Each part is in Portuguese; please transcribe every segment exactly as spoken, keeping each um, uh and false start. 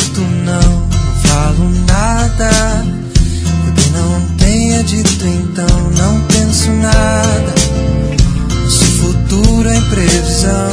prometo não, não falo nada. Porque não tenha dito então, não penso nada. Nosso futuro é imprevisão.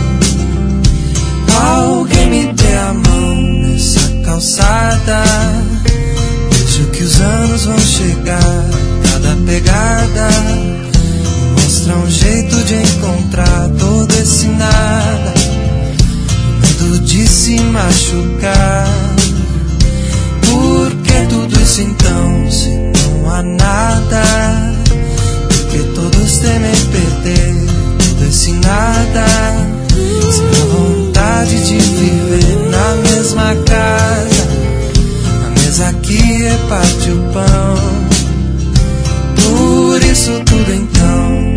Alguém me dê a mão nessa calçada. Vejo que os anos vão chegar, cada pegada mostra um jeito de encontrar todo esse nada. Medo de se machucar. Por que tudo isso então, se não há nada? Porque todos temem perder todo esse nada. Sem a vontade de viver na mesma casa. A mesa que reparte o pão. Por isso tudo então.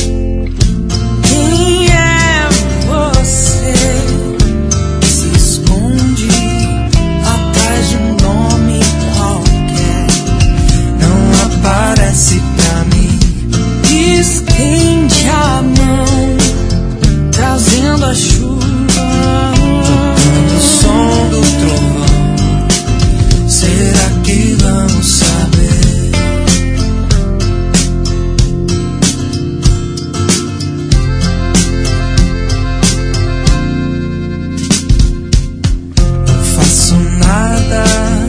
Quem é você que se esconde atrás de um nome qualquer? Não aparece pra mim. Estende a mão, trazendo a chuva, tocando o som do trovão. Será que vamos saber? Não faço nada.